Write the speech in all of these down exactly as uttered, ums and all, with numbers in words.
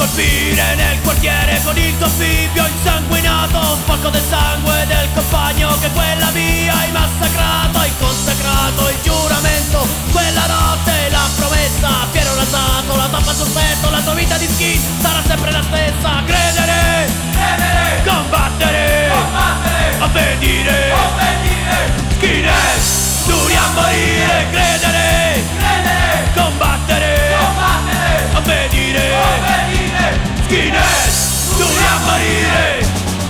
colpire nel quartiere con il tuo figlio insanguinato, sporco del sangue del compagno che quella via hai massacrato. Hai consacrato il giuramento, quella notte la promessa, fiero rasato, la tappa sul petto, la tua vita di skin sarà sempre la stessa. Credere, credere, combattere, combattere, obbedire, obbedire, skinhead, duri a morire. Credere, credere, combattere, combattere, obbedire, obbedire, skinhead, duri a morire.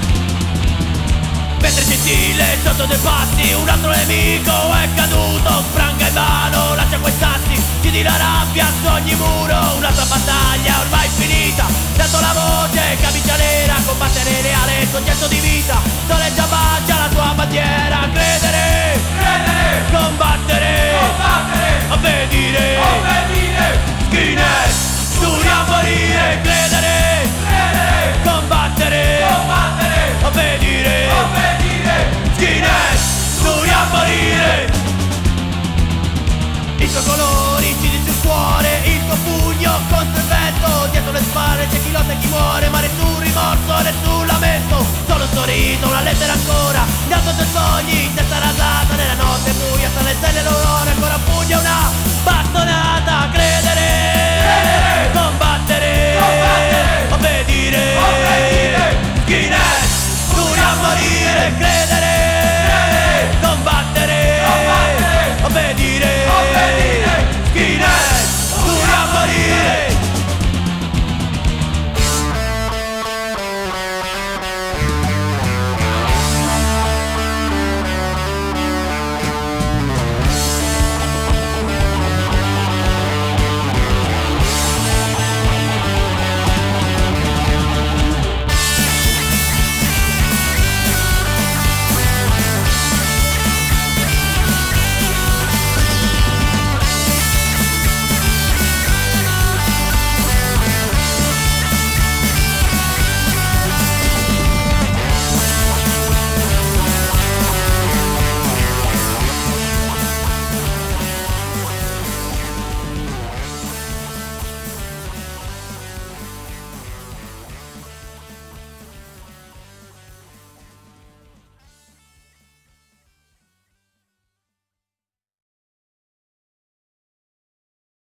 Mentre gentile sotto dei passi un altro nemico è caduto, spranga in mano, lascia quei sassi, chiudi la rabbia su ogni muro. Un'altra battaglia ormai finita, dato la voce, camicia nera, combattere reale, soggetto di vita, soleggia mangia la tua bandiera. Credere, credere, combattere, combattere, obbedire, obbedire, skinhead, duri a morire. Credere, credere, combattere, combattere, obbedire, obbedire, skinhead, duri a morire. I tuoi colori incidi sul cuore, il tuo pugno contro il vento, dietro le spalle c'è chi lotta e chi muore, ma nessun rimorso, nessun lamento, solo un sorriso, una lettera ancora, in alto dei sogni, in testa rasata, nella notte buia, tra le stelle e l'aurora, ancora un pugno, una